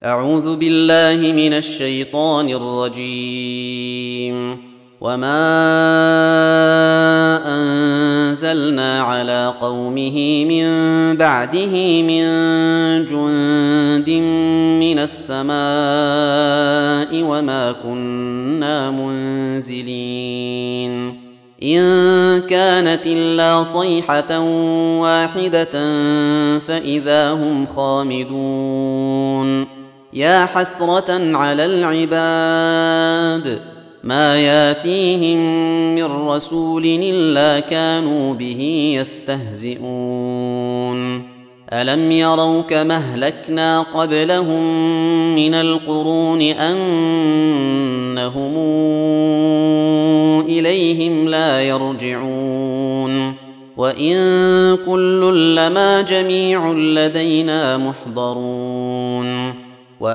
أعوذ بالله من الشيطان الرجيم. وما أنزلنا على قومه من بعده من جند من السماء وما كنا منزلين إن كانت إلا صيحة واحدة فإذا هم خامدون يا حسرة على العباد ما ياتيهم من رسول إلا كانوا به يستهزئون ألم يروا كما أهلكنا قبلهم من القرون أنهم إليهم لا يرجعون وإن كل لما جميع لدينا محضرون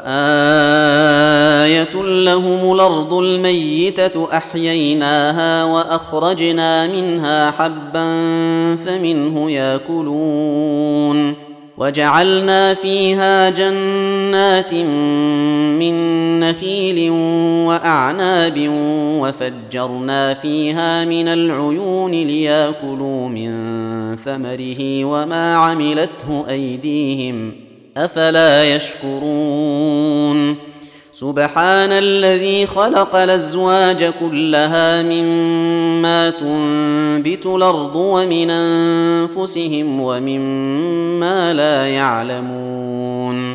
وآية لهم الأرض الميتة أحييناها وأخرجنا منها حبا فمنه يأكلون وجعلنا فيها جنات من نخيل وأعناب وفجرنا فيها من العيون ليأكلوا من ثمره وما عملته أيديهم أفلا يشكرون سبحان الذي خلق الأزواج كلها مما تنبت الأرض ومن أنفسهم ومما لا يعلمون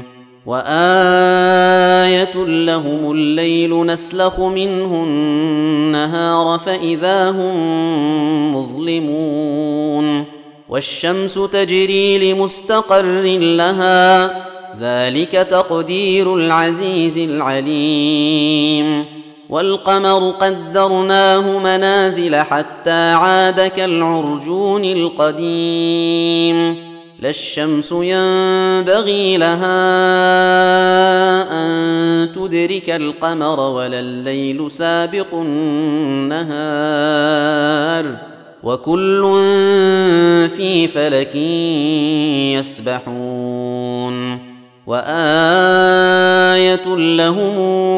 وآية لهم الليل نسلخ منه النهار فإذا هم مظلمون والشمس تجري لمستقر لها ذلك تقدير العزيز العليم والقمر قدرناه منازل حتى عاد كالعرجون القديم لا الشمس ينبغي لها أن تدرك القمر ولا الليل سابق النهار وكل في فلك يسبحون وآية لهم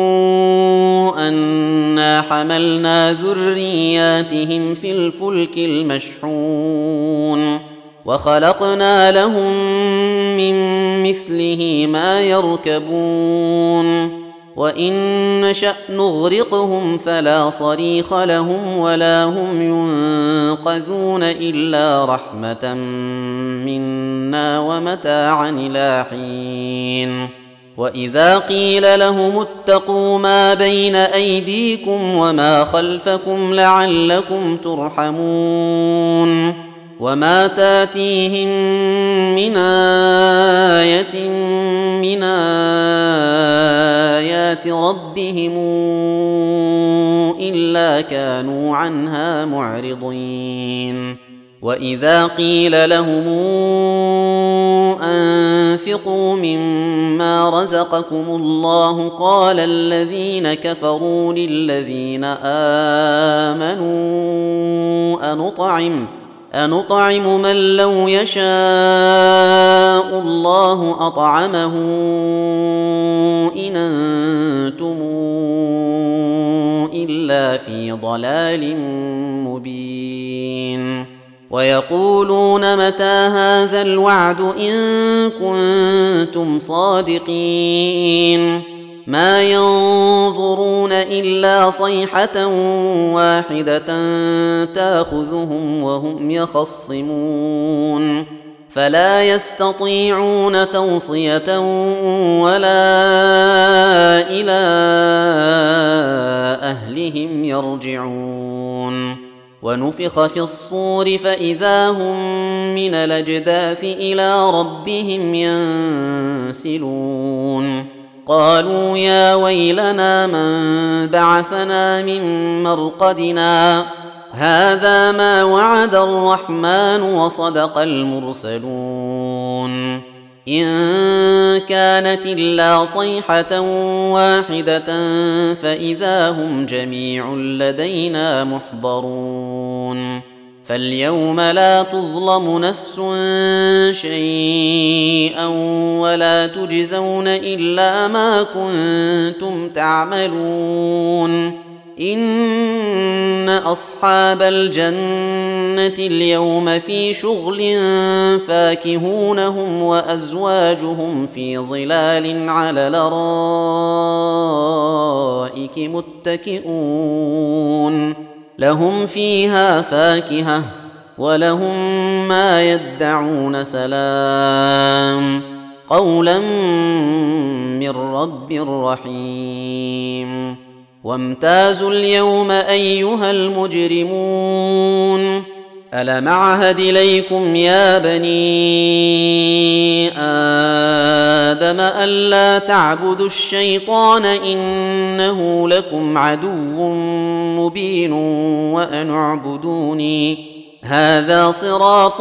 أنا حملنا ذرياتهم في الفلك المشحون وخلقنا لهم من مثله ما يركبون وإن نشأ نغرقهم فلا صريخ لهم ولا هم ينقذون إلا رحمة منا ومتاعا إلى حين وإذا قيل لهم اتقوا ما بين أيديكم وما خلفكم لعلكم ترحمون وما تاتيهم من آية من آيات ربهم إلا كانوا عنها معرضين وإذا قيل لهم أنفقوا مما رزقكم الله قال الذين كفروا للذين آمنوا أنطعم من لو يشاء الله أطعمه إن أنتم إلا في ضلال مبين ويقولون متى هذا الوعد إن كنتم صادقين ما ينظرون إلا صيحة واحدة تأخذهم وهم يخصمون فلا يستطيعون توصية ولا إلى أهلهم يرجعون ونفخ في الصور فإذا هم من الأجداث إلى ربهم ينسلون قالوا يا ويلنا من بعثنا من مرقدنا هذا ما وعد الرحمن وصدق المرسلون إن كانت إلا صيحة واحدة فإذا هم جميع لدينا محضرون فاليوم لا تظلم نفس شيئا ولا تجزون إلا ما كنتم تعملون إن أصحاب الجنة اليوم في شغل فاكهون هم وأزواجهم في ظلال على الأرائك متكئون لهم فيها فاكهة ولهم ما يدعون سلام قولا من رب رحيم وامتازوا اليوم أيها المجرمون ألم أعهد إليكم يا بني آدم ألا تعبدوا الشيطان إنه لكم عدو مبين وأن اعبدوني هذا صراط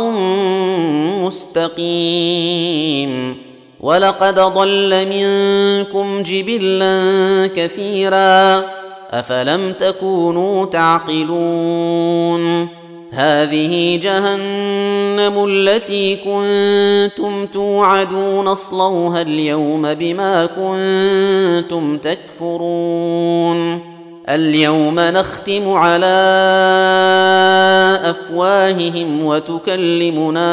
مستقيم ولقد ضل منكم جبلا كثيرا أفلم تكونوا تعقلون هذه جهنم التي كنتم توعدون اصلوها اليوم بما كنتم تكفرون اليوم نختم على أفواههم وتكلمنا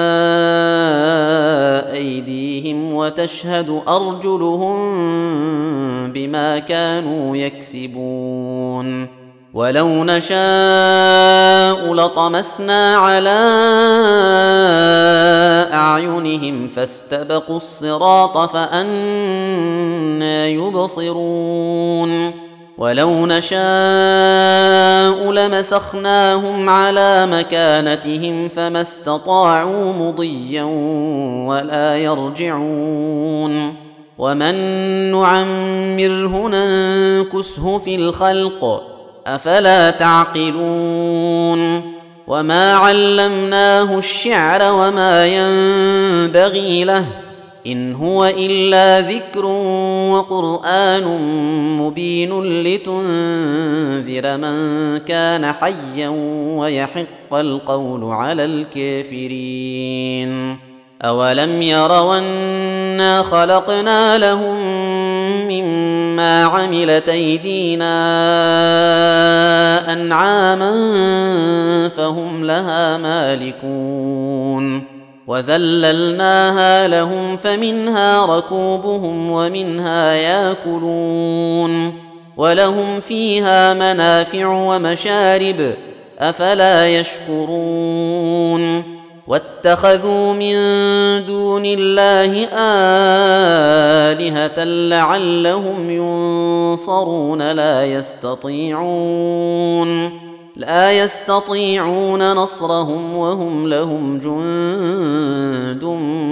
أيديهم وتشهد أرجلهم بما كانوا يكسبون ولو نشاء لطمسنا على أعينهم فاستبقوا الصراط فأنى يبصرون ولو نشاء لمسخناهم على مكانتهم فما استطاعوا مضيا ولا يرجعون ومن نعمره ننكسه في الخلق أفلا تعقلون وما علمناه الشعر وما ينبغي له إن هو إلا ذكر وقرآن مبين لتنذر من كان حيا ويحق القول على الكافرين أولم يروا أنا خلقنا لهم مما عملت أيدينا أنعاما فهم لها مالكون وذللناها لهم فمنها ركوبهم ومنها ياكلون ولهم فيها منافع ومشارب أفلا يشكرون واتخذوا من دون الله آلهة لعلهم ينصرون لا يستطيعون نصرهم وهم لهم جند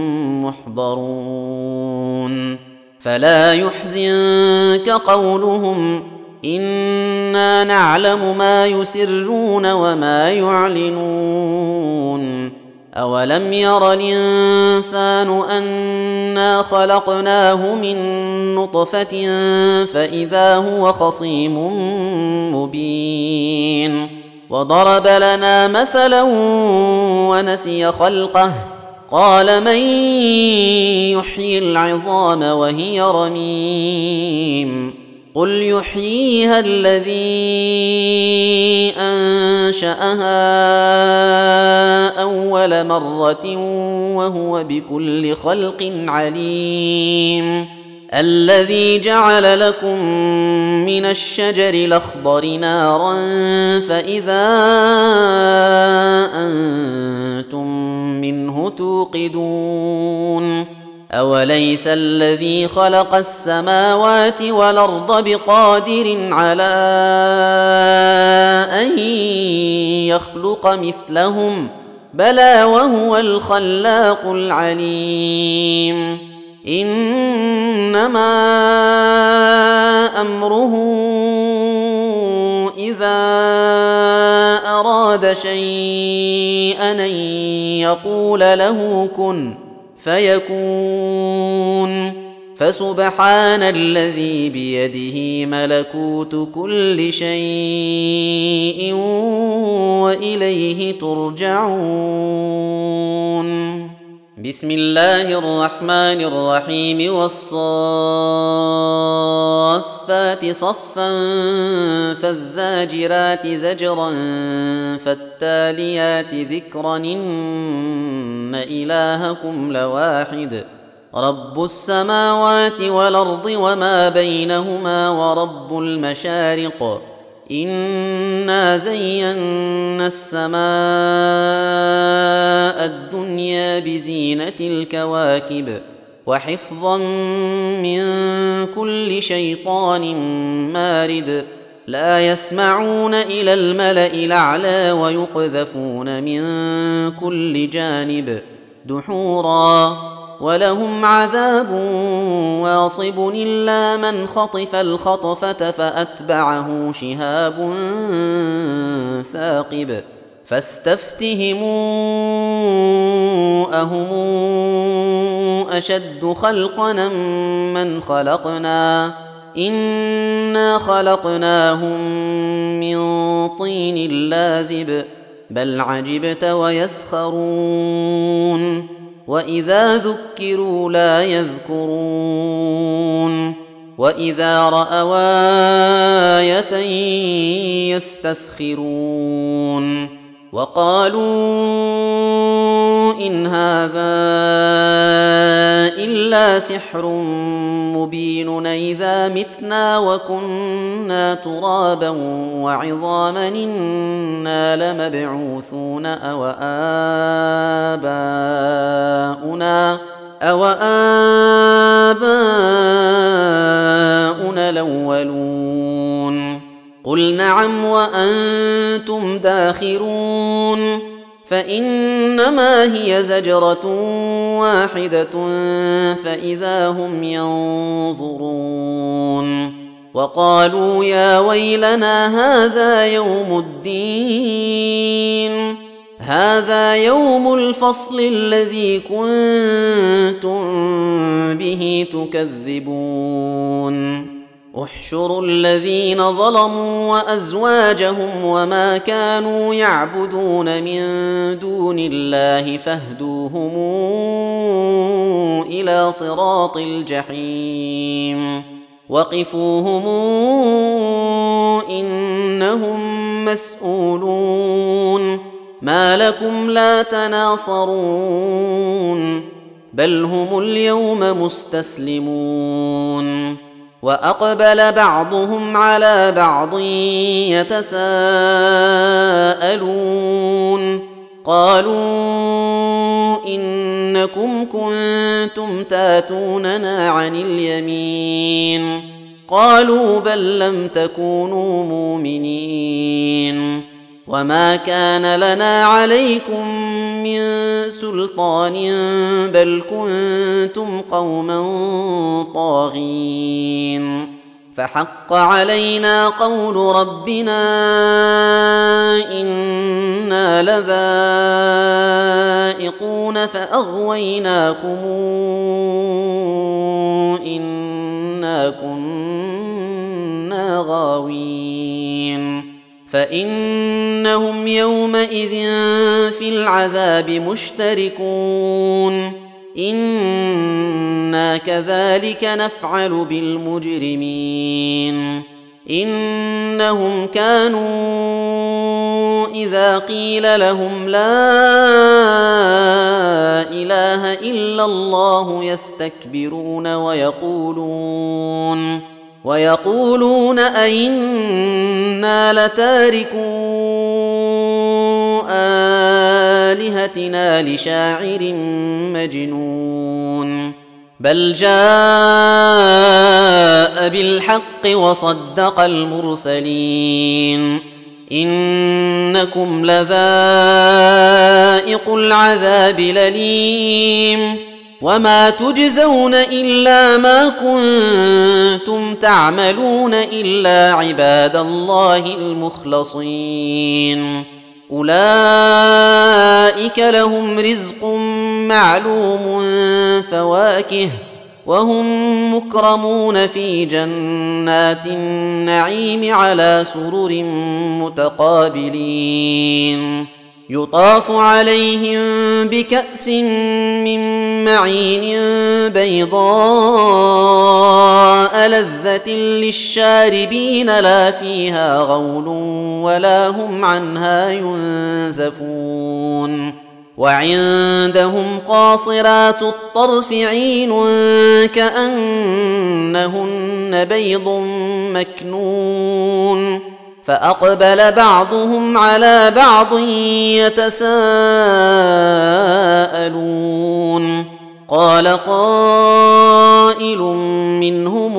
محضرون فلا يحزنك قولهم إنا نعلم ما يسرون وما يعلنون أولم ير الإنسان أنا خلقناه من نطفة فإذا هو خصيم مبين وضرب لنا مثلا ونسي خلقه قال من يحيي العظام وهي رميم قل يحييها الذي أنشأها أول مرة وهو بكل خلق عليم الذي جعل لكم من الشجر الأخضر نارا فإذا أنتم منه توقدون أوليس الذي خلق السماوات والأرض بقادر على أن يخلق مثلهم بلى وهو الخلاق العليم إنما أمره إذا أراد شيئا أن يقول له كن فيكون فسبحان الذي بيده ملكوت كل شيء وإليه ترجعون. بسم الله الرحمن الرحيم. والصافات صفا فالزاجرات زجرا فالتاليات ذكرا إن إلهكم لواحد رب السماوات والأرض وما بينهما ورب المشارق إنا زينا السماء الدنيا بزينة الكواكب وحفظا من كل شيطان مارد لا يسمعون إلى الملأ الأعلى ويقذفون من كل جانب دحورا ولهم عذاب واصب إلا من خطف الخطفة فأتبعه شهاب ثاقب فاستفتهموا أهم أشد خلقنا من خلقنا إنا خلقناهم من طين لازب بل عجبت ويسخرون وإذا ذكروا لا يذكرون وإذا رأوا آية يستسخرون وقالوا إن هذا إلا سحر مبين إذا متنا وكنا ترابا وعظاما إنا لمبعوثون أو آباؤنا الأولون قل نعم وأنتم داخرون فإنما هي زجرة واحدة فإذا هم ينظرون وقالوا يا ويلنا هذا يوم الفصل الذي كنتم به تكذبون احشروا الذين ظلموا وأزواجهم وما كانوا يعبدون من دون الله فاهدوهم إلى صراط الجحيم وقفوهم إنهم مسؤولون ما لكم لا تناصرون بل هم اليوم مستسلمون وأقبل بعضهم على بعض يتساءلون قالوا إنكم كنتم تاتوننا عن اليمين قالوا بل لم تكونوا مؤمنين وما كان لنا عليكم من سلطان بل كنتم قوما طاغين فحق علينا قول ربنا إنا لذائقون فأغويناكم إنا كنا غاوين فإنهم يومئذ في العذاب مشتركون إنا كذلك نفعل بالمجرمين إنهم كانوا إذا قيل لهم لا إله إلا الله يستكبرون ويقولون أئنا لتاركو آلهتنا لشاعر مجنون بل جاء بالحق وصدق المرسلين إنكم لذائق العذاب الأليم وما تجزون إلا ما كنتم تعملون إلا عباد الله المخلصين أولئك لهم رزق معلوم فواكه وهم مكرمون في جنات النعيم على سرر متقابلين يطاف عليهم بكأس من معين بيضاء لذة للشاربين لا فيها غول ولا هم عنها ينزفون وعندهم قاصرات الطرف عين كأنهن بيض مكنون فأقبل بعضهم على بعض يتساءلون قال قائل منهم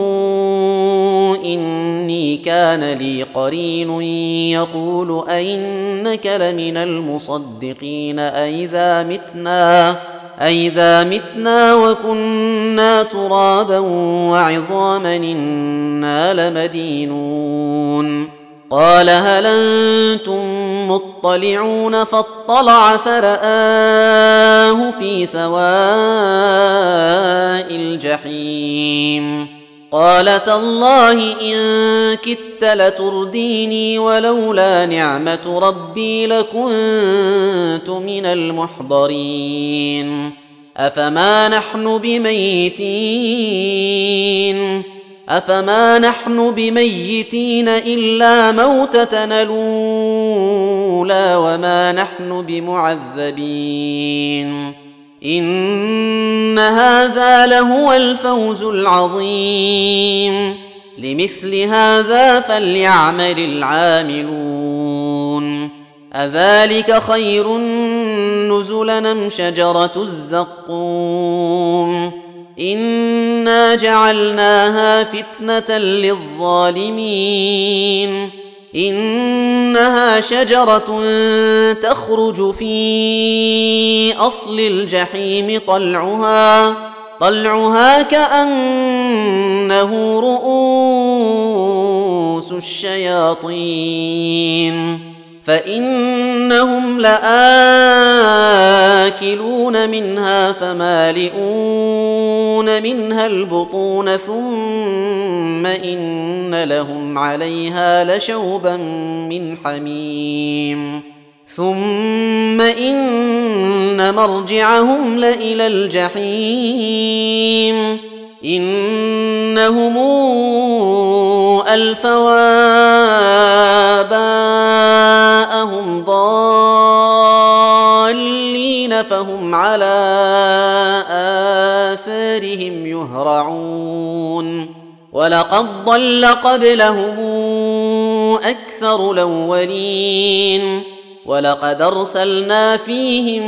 إني كان لي قرين يقول أئنك لمن المصدقين أئذا متنا وكنا ترابا وعظاما إنا لمدينون قال هل أنتم مطلعون فاطلع فرآه في سواء الجحيم قال تالله إن كدت لترديني ولولا نعمة ربي لكنت من المحضرين أفما نحن بميتين إلا موتتنا الأولى وما نحن بمعذبين إن هذا لهو الفوز العظيم لمثل هذا فليعمل العاملون أذلك خير نزلا أم شجرة الزقوم إنا جعلناها فتنة للظالمين إنها شجرة تخرج في أصل الجحيم طلعها كأنه رؤوس الشياطين فإنهم لآكلون منها فمالئون منها البطون ثم إن لهم عليها لشوبا من حميم ثم إن مرجعهم لإلى الجحيم إنهم ألفوا آباءهم ضالين فهم على آثارهم يهرعون ولقد ضل قبلهم أكثر الأولين ولقد أرسلنا فيهم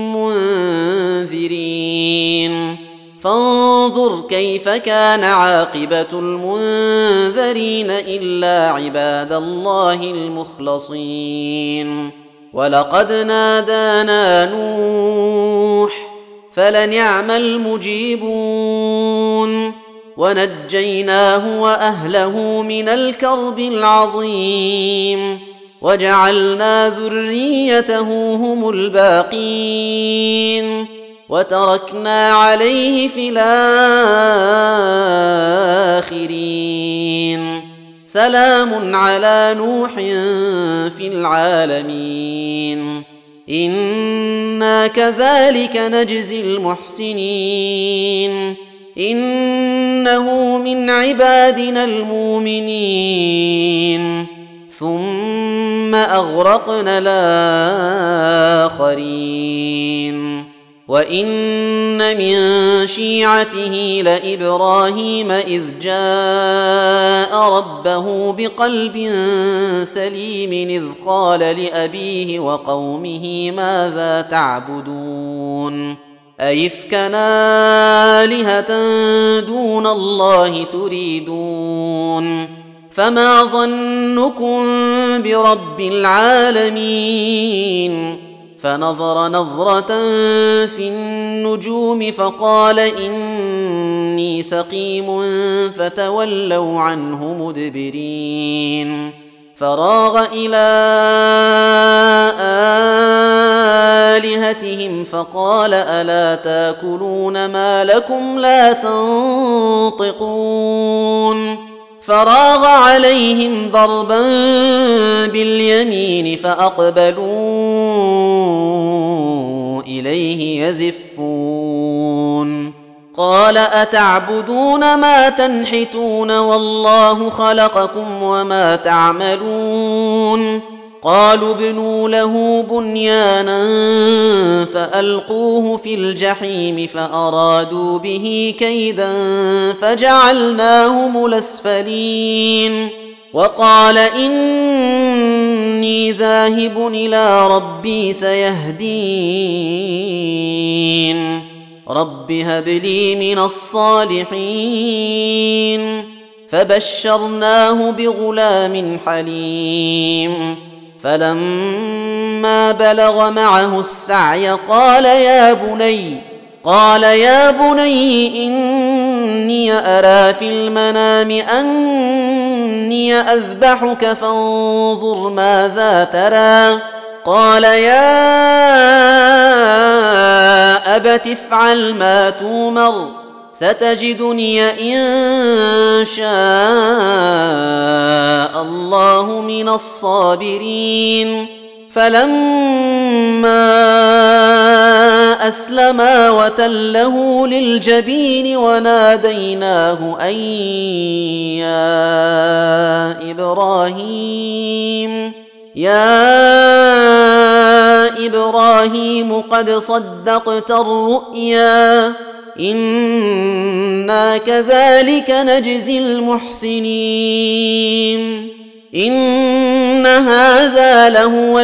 منذرين فانظر كيف كان عاقبة المنذرين إلا عباد الله المخلصين ولقد نادانا نوح فلنعم المجيبون ونجيناه وأهله من الكرب العظيم وجعلنا ذريته هم الباقين وتركنا عليه في الآخرين سلام على نوح في العالمين إنا كذلك نجزي المحسنين إنه من عبادنا المؤمنين ثم أغرقنا الآخرين وإن من شيعته لإبراهيم إذ جاء ربه بقلب سليم إذ قال لأبيه وقومه ماذا تعبدون أئفكا آلهة دون الله تريدون فما ظنكم برب العالمين فنظر نظرة في النجوم فقال إني سقيم فتولوا عنه مدبرين فراغ إلى آلهتهم فقال ألا تاكلون ما لكم لا تنطقون فراغ عليهم ضربا باليمين فأقبلوا إليه يزفون قال أتعبدون ما تنحتون والله خلقكم وما تعملون قالوا ابنوا له بنيانا فألقوه في الجحيم فأرادوا به كيدا فجعلناهم الأسفلين وقال إني ذاهب إلى ربي سيهدين رب هب لي من الصالحين فبشرناه بغلام حليم فلما بلغ معه السعي قال يا بني إني أرى في المنام أني أذبحك فانظر ماذا ترى قال يا أبت افعل ما تؤمر ستجدني إن شاء الله من الصابرين فلما أسلما وتله للجبين وناديناه أن يا إبراهيم قد صدقت الرؤيا إنا كذلك نجزي المحسنين إن هذا لهو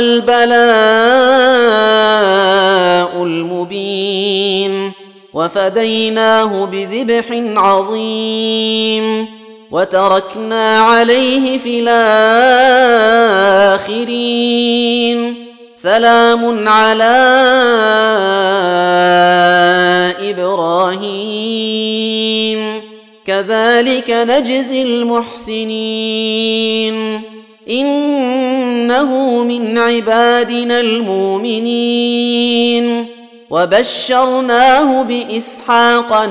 البلاء المبين وفديناه بذبح عظيم وتركنا عليه في الآخرين سلام على إبراهيم كذلك نجزي المحسنين إنه من عبادنا المؤمنين وبشرناه بإسحاق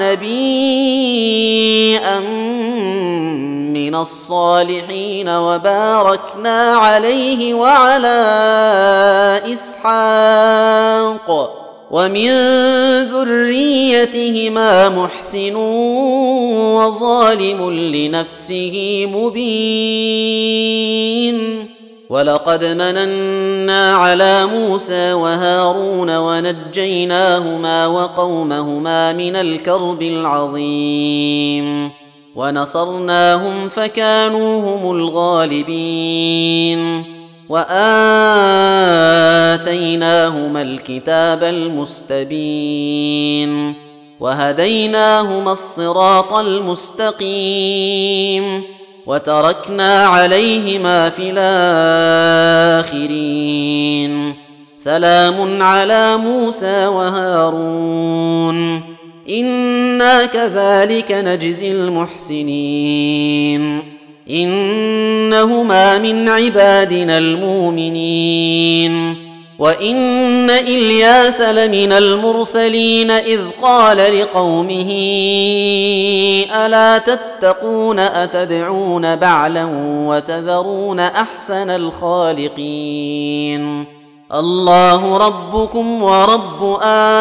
نبيا من الصالحين وباركنا عليه وعلى إسحاق ومن ذريتهما محسن وظالم لنفسه مبين ولقد مننا على موسى وهارون ونجيناهما وقومهما من الكرب العظيم ونصرناهم فكانوا هم الغالبين وآتيناهما الكتاب المستبين وهديناهما الصراط المستقيم وتركنا عليهما في الآخرين سلام على موسى وهارون إنا كذلك نجزي المحسنين إنهما من عبادنا المؤمنين وإن إلياس لمن المرسلين إذ قال لقومه ألا تتقون أتدعون بعلا وتذرون أحسن الخالقين الله ربكم ورب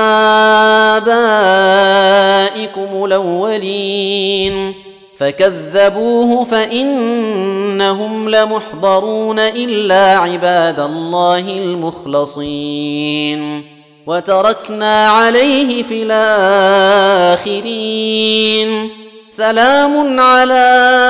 آبائكم الأولين فكذبوه فإنهم لمحضرون إلا عباد الله المخلصين وتركنا عليه في الآخرين سلام على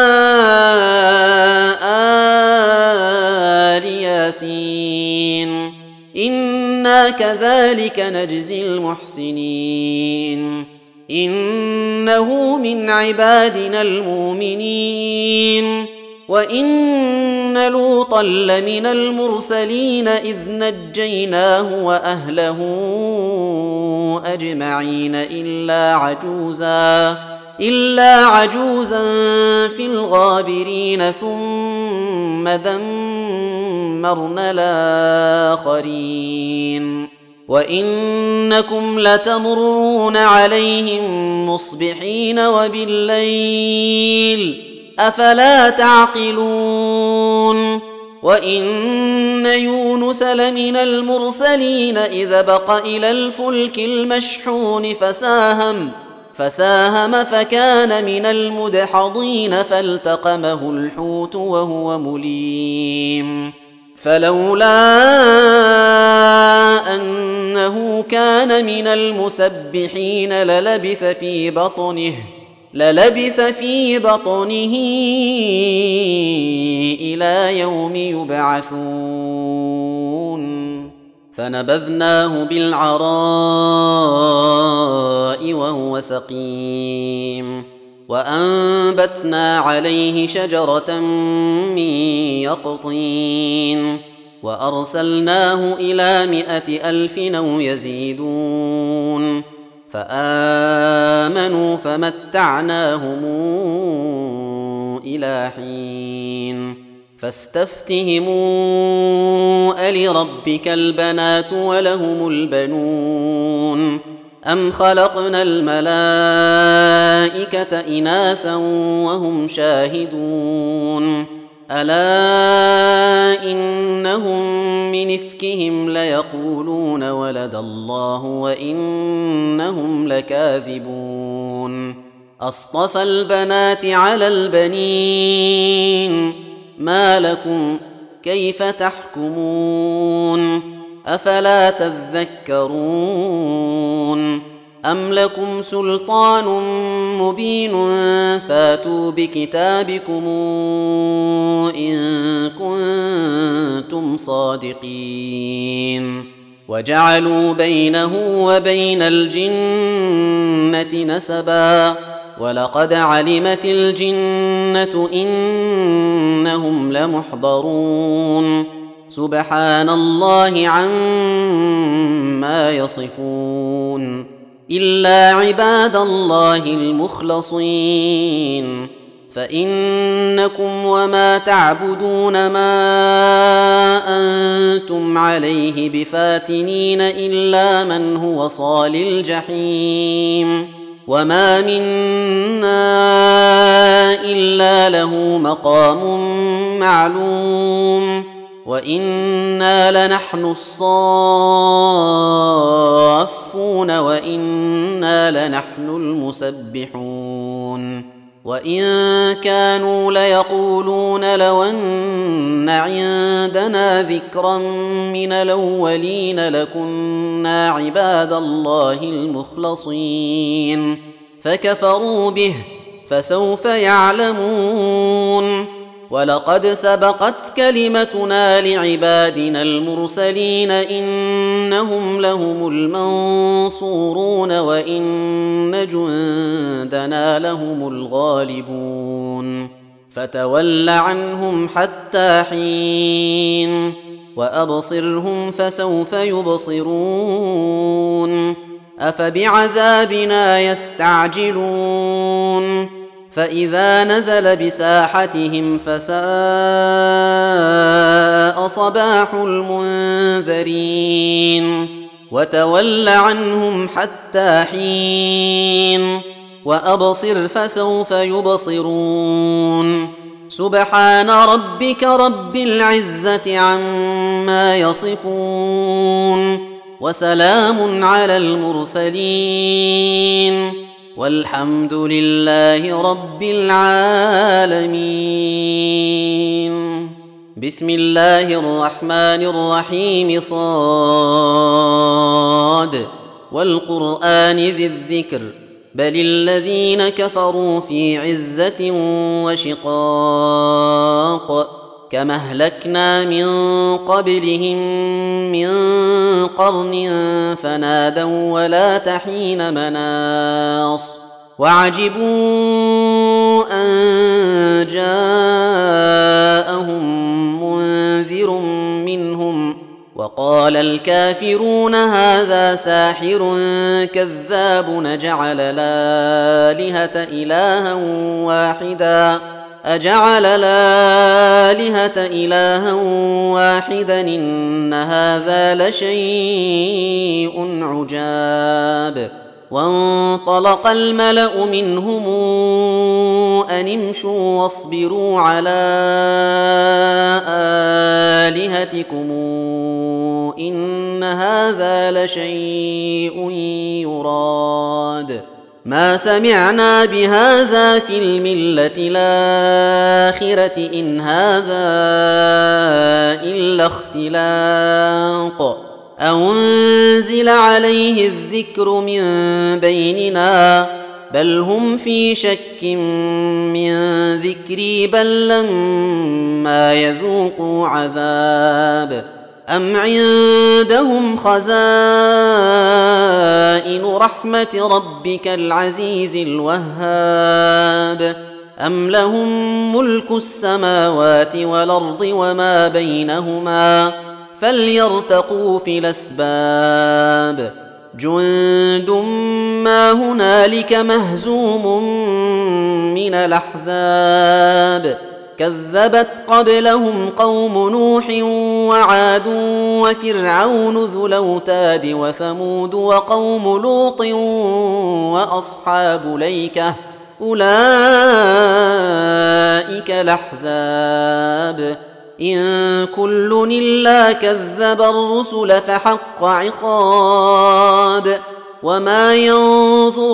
آل ياسين إنا كذلك نجزي المحسنين إنه من عبادنا المؤمنين وإن لوطا لمن المرسلين إذ نجيناه وأهله أجمعين إلا عجوزا في الغابرين ثم دمرنا الآخرين وإنكم لتمرون عليهم مصبحين وبالليل أفلا تعقلون وإن يونس لمن المرسلين إذ بق إلى الفلك المشحون فساهم فكان من المدحضين فالتقمه الحوت وهو مليم فلولا أنه كان من المسبحين للبث في بطنه إلى يوم يبعثون فنبذناه بالعراء وهو سقيم وأنبتنا عليه شجرة من يقطين وأرسلناه إلى 100,000 أو يزيدون فآمنوا فمتعناهم إلى حين فاستفتهموا ألربك البنات ولهم البنون أم خلقنا الملائكة إناثا وهم شاهدون ألا إنهم من إفكهم ليقولون ولد الله وإنهم لكاذبون أصطفى البنات على البنين ما لكم كيف تحكمون أفلا تذكرون أم لكم سلطان مبين فاتوا بكتابكم إن كنتم صادقين وجعلوا بينه وبين الجنة نسبا ولقد علمت الجنة إنهم لمحضرون سبحان الله عما يصفون إلا عباد الله المخلصين فإنكم وما تعبدون ما أنتم عليه بفاتنين إلا من هو صال الجحيم وما منا إلا له مقام معلوم وإنا لنحن الصافون وإنا لنحن المسبحون وإن كانوا ليقولون لو أن عندنا ذكرا من الأولين لكنا عباد الله المخلصين فكفروا به فسوف يعلمون ولقد سبقت كلمتنا لعبادنا المرسلين إنهم لهم المنصورون وإن جندنا لهم الغالبون فتول عنهم حتى حين وأبصرهم فسوف يبصرون أفبعذابنا يستعجلون فإذا نزل بساحتهم فساء صباح المنذرين وتول عنهم حتى حين وأبصر فسوف يبصرون سبحان ربك رب العزة عما يصفون وسلام على المرسلين والحمد لله رب العالمين بسم الله الرحمن الرحيم صاد والقرآن ذي الذكر بل الذين كفروا في عزة وشقاق كما أهلكنا من قبلهم من قرن فنادوا ولا تحين مناص وعجبوا أن جاءهم منذر منهم وقال الكافرون هذا ساحر كذاب أجعل الآلهة إلها واحدا إن هذا لشيء عجاب. وانطلق الملأ منهم أن امشوا واصبروا على آلهتكم إن هذا لشيء يراد ما سمعنا بهذا في الملة الآخرة إن هذا إلا اختلاق أنزل عليه الذكر من بيننا بل هم في شك من ذكري بل لما يذوقوا عذاب أم عندهم خزائن رحمة ربك العزيز الوهاب أم لهم ملك السماوات والأرض وما بينهما فليرتقوا في الأسباب جند ما هنالك مهزوم من الأحزاب كذبت قبلهم قوم نوح وعاد وفرعون ذو الأوتاد وثمود وقوم لوط وأصحاب الأيكة أولئك الأحزاب إن كل إلا كذب الرسل فحق عقاب وما ينظر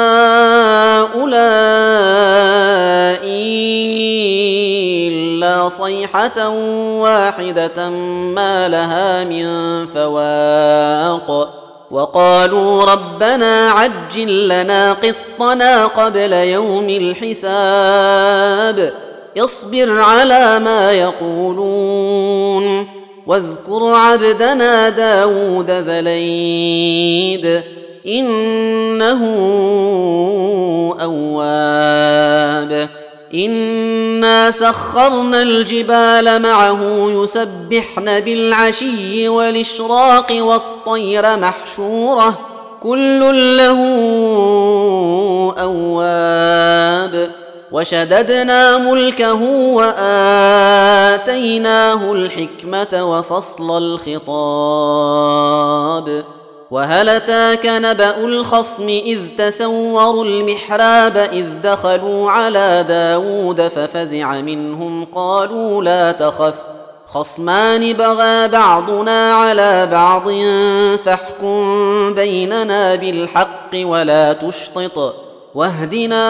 هؤلاء إلا صيحة واحدة ما لها من فواق وقالوا ربنا عجل لنا قطنا قبل يوم الحساب اصبر على ما يقولون واذكر عبدنا داود ذا الأيد إنه أواب إنا سخرنا الجبال معه يسبحن بالعشي والإشراق والطير محشورة كل له أواب وشددنا ملكه وآتيناه الحكمة وفصل الخطاب وهل أتاك نبأ الخصم إذ تسوروا المحراب إذ دخلوا على داود ففزع منهم قالوا لا تخف خصمان بغى بعضنا على بعض فاحكم بيننا بالحق ولا تشطط واهدنا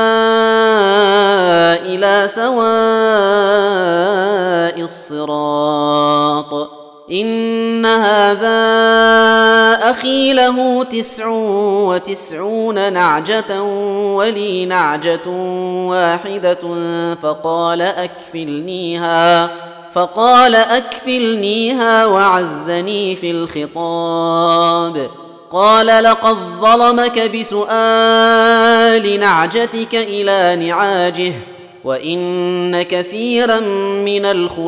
إلى سواء الصراط إن هذا أخي له 99 نعجة ولي نعجة واحدة فقال أكفلنيها وعزني في الخطاب قال لقد ظلمك بسؤال نعجتك إلى نعاجه وإن كثيرا من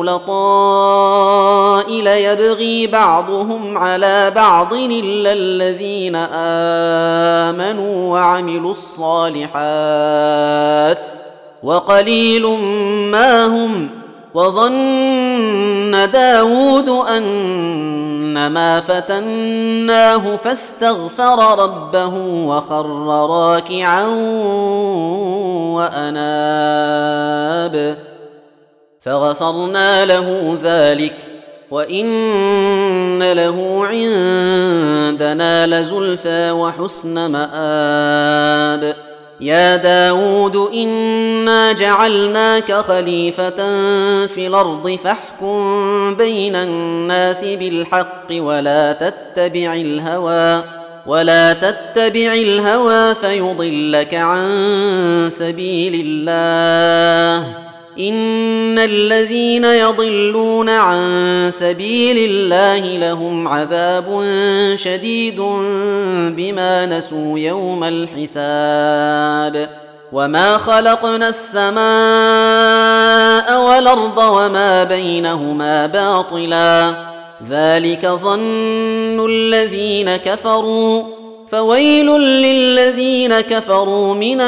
الخلطاء ليبغي بعضهم على بعض إلا الذين آمنوا وعملوا الصالحات وقليل ما هم وظن داود أنما فتناه فاستغفر ربه وخر راكعا وأناب فغفرنا له ذلك وإن له عندنا لزلفى وحسن مآب يا داود إنا جعلناك خليفة في الأرض فاحكم بين الناس بالحق ولا تتبع الهوى فيضلك عن سبيل الله إن الذين يضلون عن سبيل الله لهم عذاب شديد بما نسوا يوم الحساب وما خلقنا السماء والأرض وما بينهما باطلا ذلك ظن الذين كفروا فويل للذين كفروا من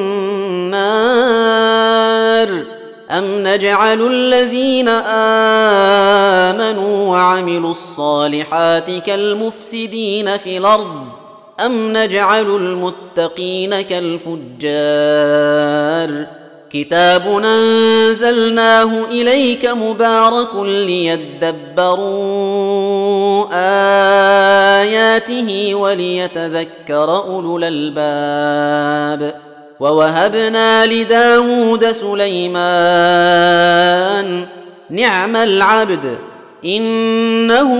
النار أم نجعل الذين آمنوا وعملوا الصالحات كالمفسدين في الأرض أم نجعل المتقين كالفجار كتاب أنزلناه إليك مبارك ليدبروا آياته وليتذكر أولو الألباب ووهبنا لداود سليمان نعم العبد إنه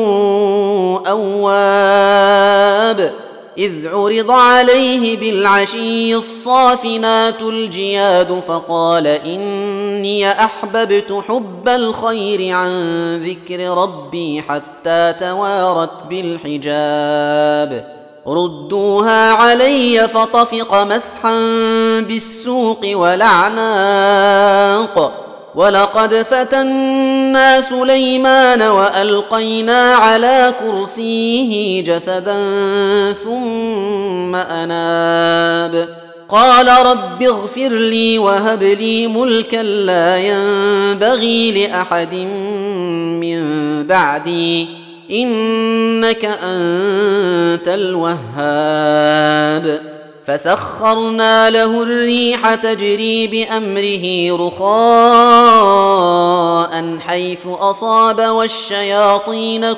أواب إذ عرض عليه بالعشي الصافنات الجياد فقال إني أحببت حب الخير عن ذكر ربي حتى توارت بالحجاب ردوها علي فطفق مسحا بالسوق والأعناق ولقد فتنا سليمان وألقينا على كرسيه جسدا ثم أناب قال رب اغفر لي وهب لي ملكا لا ينبغي لأحد من بعدي إنك أنت الوهاب فسخرنا له الريح تجري بأمره رخاء حيث أصاب والشياطين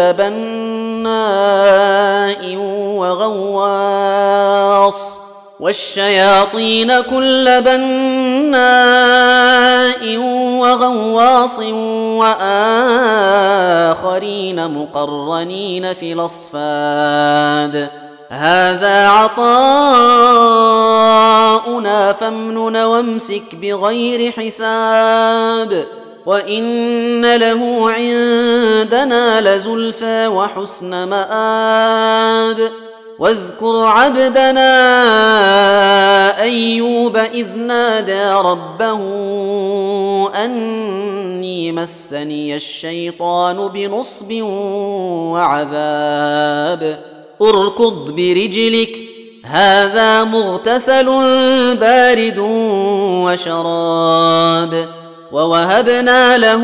كل بناء وغواص وآخرين مقرنين في الأصفاد هذا عطاؤنا فامنن وامسك بغير حساب وإن له عندنا لزلفى وحسن مآب واذكر عبدنا أيوب إذ نادى ربه أني مسني الشيطان بنصب وعذاب اركض برجلك هذا مغتسل بارد وشراب ووهبنا له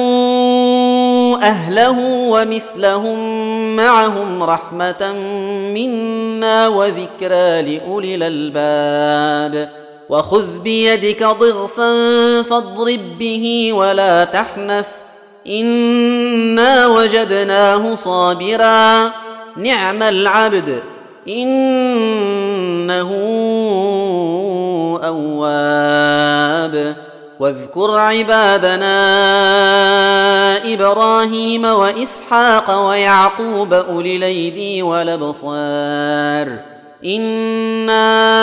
أهله ومثلهم معهم رحمة منا وذكرى لأولي الألباب وخذ بيدك ضغثا فاضرب به ولا تحنث إنا وجدناه صابرا نعم العبد إنه أواب واذكر عبادنا إبراهيم وإسحاق ويعقوب أولي الأيدي والأبصار إنا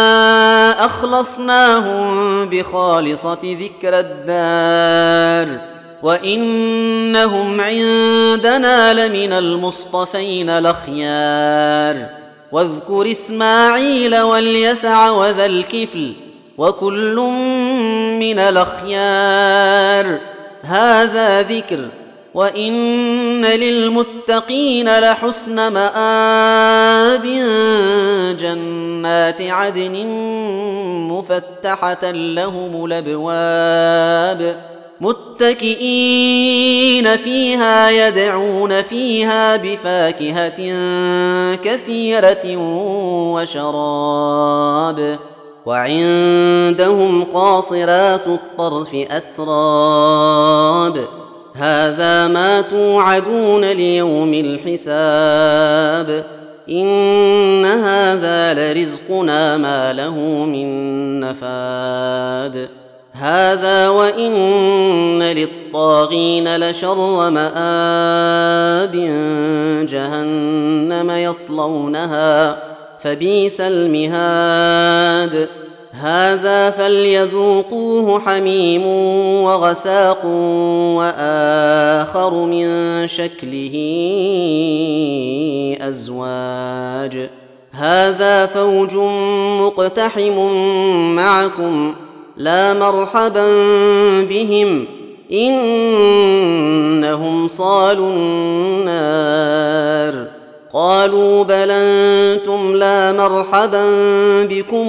أخلصناهم بخالصة ذكر الدار وإنهم عندنا لمن المصطفين الأخيار واذكر إسماعيل واليسع وذا الكفل وكل من الأخيار هذا ذكر وإن للمتقين لحسن مآب جنات عدن مفتحة لهم الأبواب متكئين فيها يدعون فيها بفاكهة كثيرة وشراب وعندهم قاصرات الطرف أتراب هذا ما توعدون ليوم الحساب إن هذا لرزقنا ما له من نفاد هذا وإن للطاغين لشر مآب جهنم يصلونها فبئس المهاد هذا فليذوقوه حميم وغساق وآخر من شكله أزواج هذا فوج مقتحم معكم لا مرحبا بهم إنهم صالوا النار. قالوا بل أنتم لا مرحبا بكم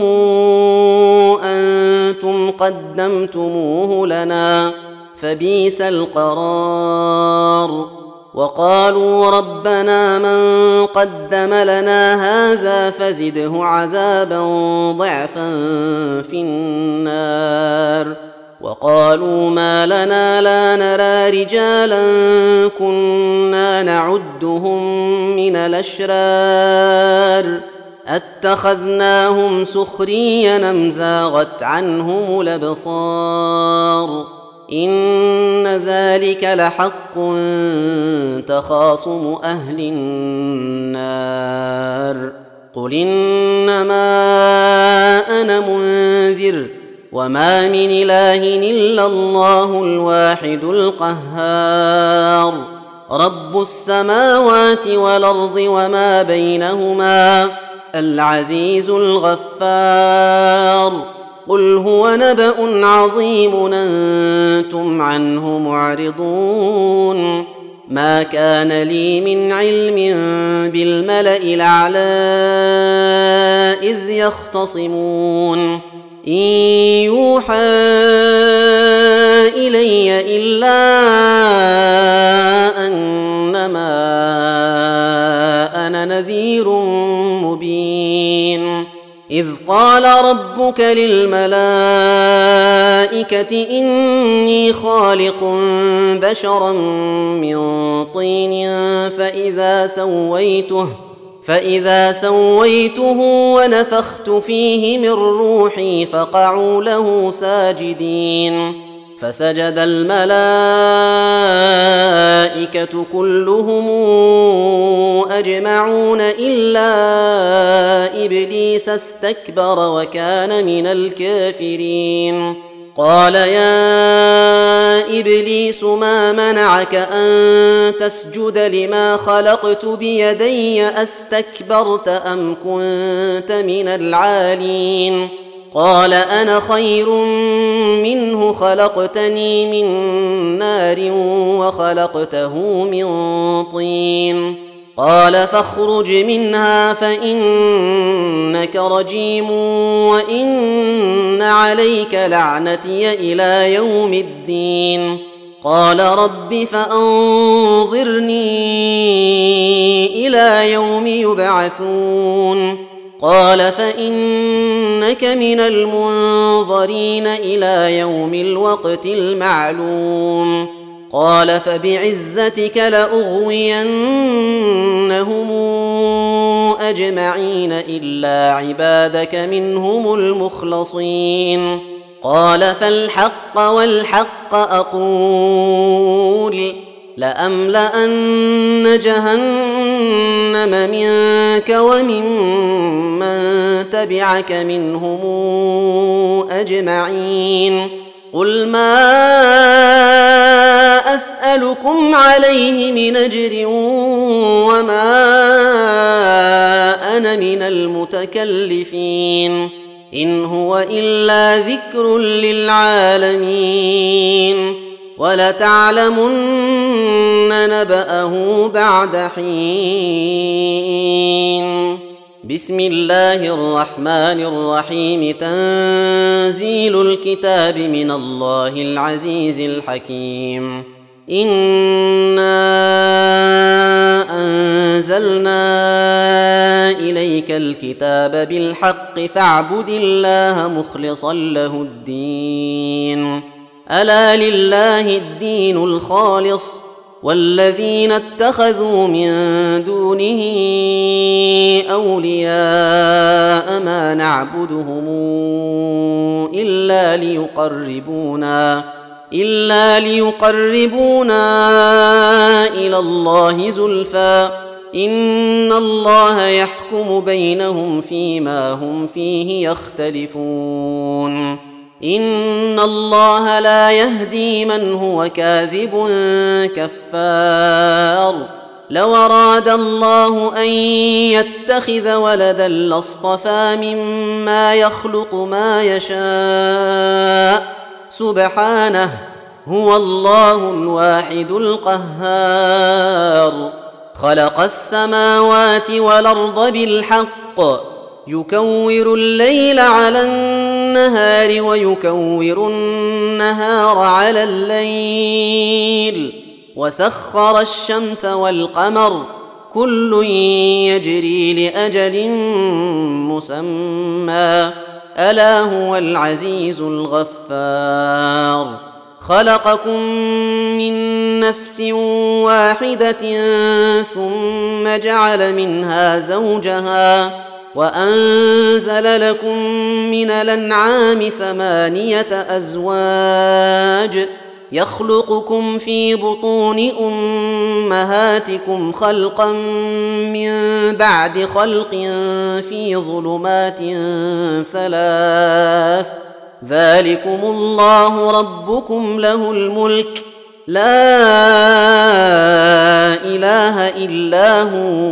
أنتم قدمتموه لنا فبئس القرار. وقالوا ربنا من قدم لنا هذا فزده عذابا ضعفا في النار. وقالوا ما لنا لا نرى رجالا كنا نعدهم من الأشرار أتخذناهم سخريا أم زاغت عنهم الأبصار إن ذلك لحق تخاصم أهل النار. قل إنما أنا منذر وما من إله إلا الله الواحد القهار. رب السماوات والأرض وما بينهما العزيز الغفار. قل هو نبأ عظيم أنتم عنه معرضون. ما كان لي من علم بالملأ الأعلى إذ يختصمون إن يوحى إلي إلا أنما أنا نذير مبين. إذ قال ربك للملائكة إني خالق بشرا من طين فإذا سويته ونفخت فيه من روحي فقعوا له ساجدين. فسجد الملائكة كلهم أجمعون إلا إبليس استكبر وكان من الكافرين. قال يا إبليس ما منعك أن تسجد لما خلقت بيدي أستكبرت أم كنت من العالين؟ قال أنا خير منه خلقتني من نار وخلقته من طين. قال فاخرج منها فإنك رجيم وإن عليك لعنتي إلى يوم الدين. قال رب فأنظرني إلى يوم يبعثون. قال فإنك من المنظرين إلى يوم الوقت المعلوم. قال فبعزتك لأغوينهم أجمعين إلا عبادك منهم المخلصين. قال فالحق والحق أقول لأملأن جهنم منك وممن تبعك منهم أجمعين. قل ما أسألكم عليه من أجر وما أنا من المتكلفين إن هو إلا ذكر للعالمين. ولتعلمن نبأه بعد حين. بسم الله الرحمن الرحيم. تنزيل الكتاب من الله العزيز الحكيم. إنا أنزلنا إليك الكتاب بالحق فاعبد الله مخلصا له الدين. ألا لله الدين الخالص والذين اتخذوا من دونه أولياء ما نعبدهم إلا ليقربونا إلى الله زلفى إن الله يحكم بينهم فيما هم فيه يختلفون. إن الله لا يهدي من هو كاذب كفار. لو أراد الله أن يتخذ ولدا لاصطفى مما يخلق ما يشاء سبحانه هو الله الواحد القهار خلق السماوات والأرض بالحق يكور الليل على النهار ويكور النهار على الليل وسخر الشمس والقمر كل يجري لأجل مسمى ألا هو العزيز الغفار خلقكم من نفس واحدة ثم جعل منها زوجها وأنزل لكم من الأنعام 8 أزواج يخلقكم في بطون أمهاتكم خلقا من بعد خلق في ظلمات 3 ذلكم الله ربكم له الملك لا إله إلا هو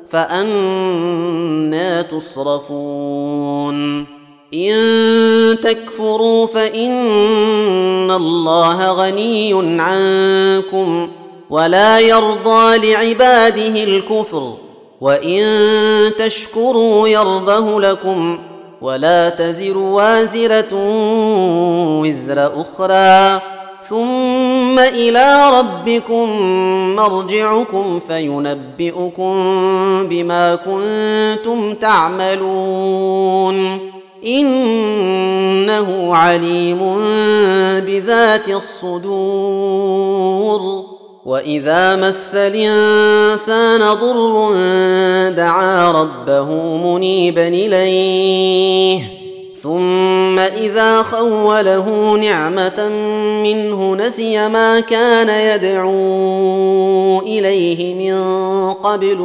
فأنى تصرفون إن تكفروا فإن الله غني عنكم ولا يرضى لعباده الكفر وإن تشكروا يرضه لكم ولا تزر وازرة وزر أخرى ثم إلى ربكم مرجعكم فينبئكم بما كنتم تعملون إنه عليم بذات الصدور وإذا مس الإنسان ضر دعا ربه منيبا إليه ثم إذا خوله نعمة منه نسي ما كان يدعو إليه من قبل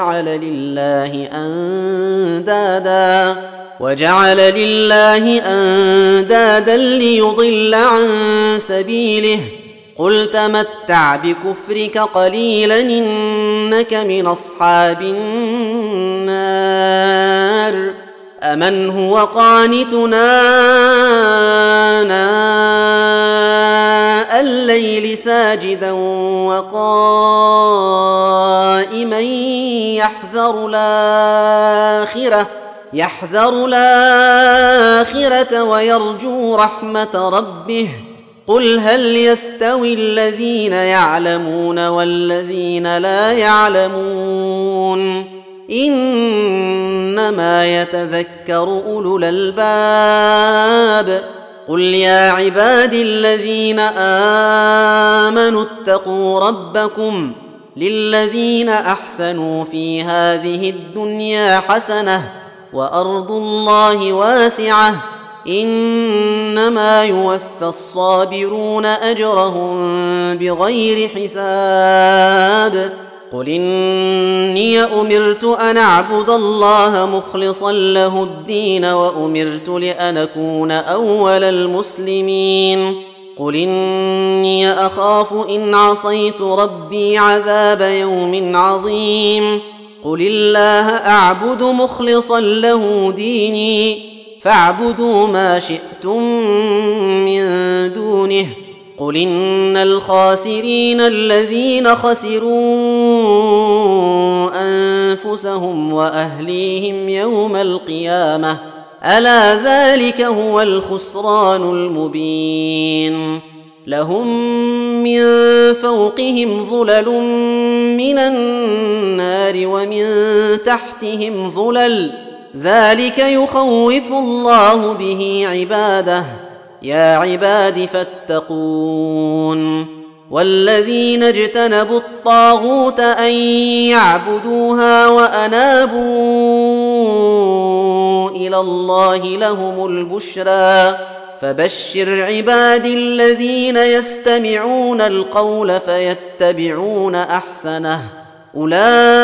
وجعل لله أندادا ليضل عن سبيله قل تمتع بكفرك قليلا إنك من أصحاب النار أمن هو قانتنا آناء الليل ساجدا وقائما يحذر الآخرة ويرجو رحمة ربه قل هل يستوي الذين يعلمون والذين لا يعلمون إنما يتذكر أولو الألباب قل يا عبادي الذين آمنوا اتقوا ربكم للذين أحسنوا في هذه الدنيا حسنة وأرض الله واسعة إنما يوفى الصابرون أجرهم بغير حساب قل إني أمرت أن أعبد الله مخلصا له الدين وأمرت لأن أكون أول المسلمين قل إني أخاف إن عصيت ربي عذاب يوم عظيم قل الله أعبد مخلصا له ديني فاعبدوا ما شئتم من دونه قل إن الخاسرين الذين خسروا أنفسهم وأهليهم يوم القيامة ألا ذلك هو الخسران المبين لهم من فوقهم ظلل من النار ومن تحتهم ظلل ذلك يخوف الله به عباده يا عباد فاتقون والذين اجتنبوا الطاغوت أن يعبدوها وأنابوا إلى الله لهم البشرى فبشر عبادي الذين يستمعون القول فيتبعون أحسنه أولئك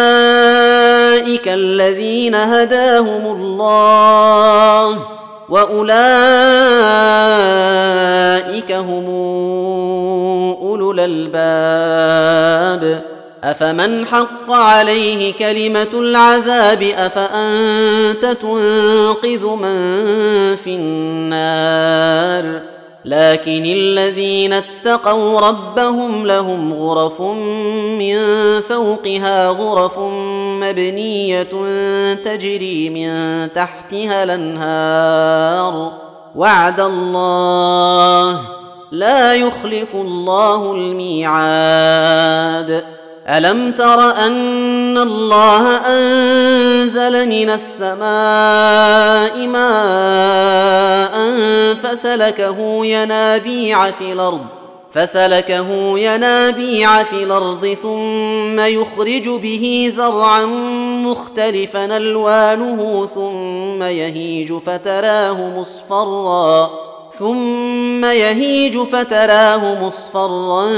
الذين هداهم الله وأولئك هم أولو الألباب أفمن حق عليه كلمة العذاب أفأنت تنقذ من في النار لكن الذين اتقوا ربهم لهم غرف من فوقها غرف مبنية تجري من تحتها الأنهار وعد الله لا يخلف الله الميعاد. ألم تر أن الله أنزل من السماء ماء فسلكه ينابيع في الأرض ثم يخرج به زرعا مختلفا ألوانه ثم يهيج فتراه مصفرا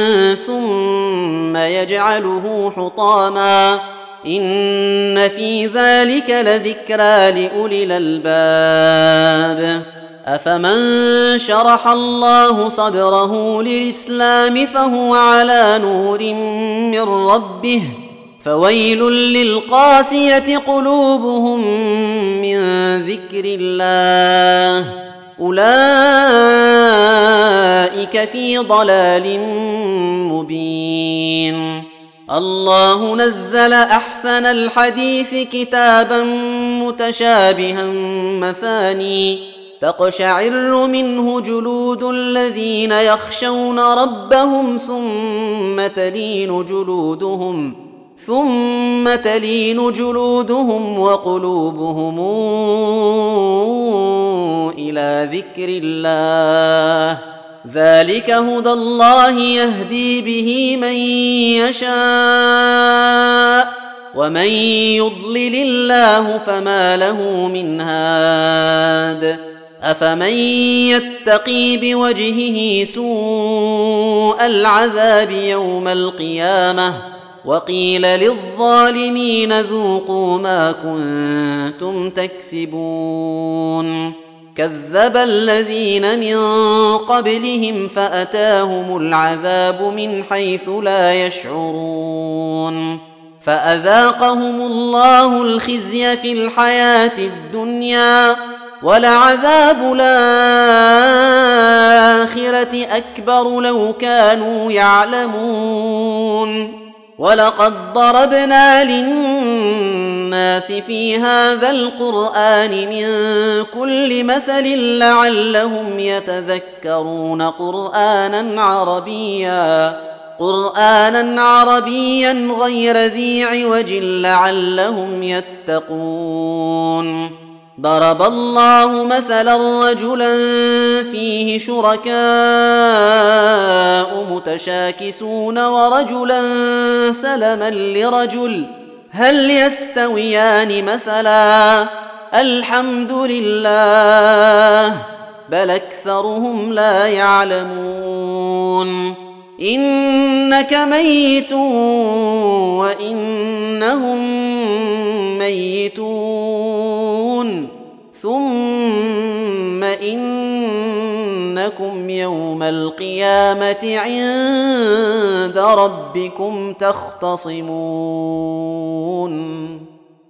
ثم يجعله حطاما إن في ذلك لذكرى لأولي الألباب. أفمن شرح الله صدره للإسلام فهو على نور من ربه فويل للقاسية قلوبهم من ذكر الله أولئك في ضلال مبين. الله نزل أحسن الحديث كتابا متشابها مثاني تقشعر منه جلود الذين يخشون ربهم ثم تلين جلودهم وقلوبهم إلى ذكر الله ذلك هدى الله يهدي به من يشاء ومن يضلل الله فما له من هاد. أفمن يتقي بوجهه سوء العذاب يوم القيامة وقيل للظالمين ذوقوا ما كنتم تكسبون. كذب الذين من قبلهم فأتاهم العذاب من حيث لا يشعرون فأذاقهم الله الخزي في الحياة الدنيا ولعذاب الآخرة أكبر لو كانوا يعلمون. ولقد ضربنا للناس في هذا القرآن من كل مثل لعلهم يتذكرون قرآنا عربيا غير ذي عوج لعلهم يتقون. ضرب الله مثلا رجلا فيه شركاء متشاكسون ورجلا سلما لرجل هل يستويان مثلا الحمد لله بل أكثرهم لا يعلمون. إنك ميت وإنهم ميتون ثم إنكم يوم القيامة عند ربكم تختصمون.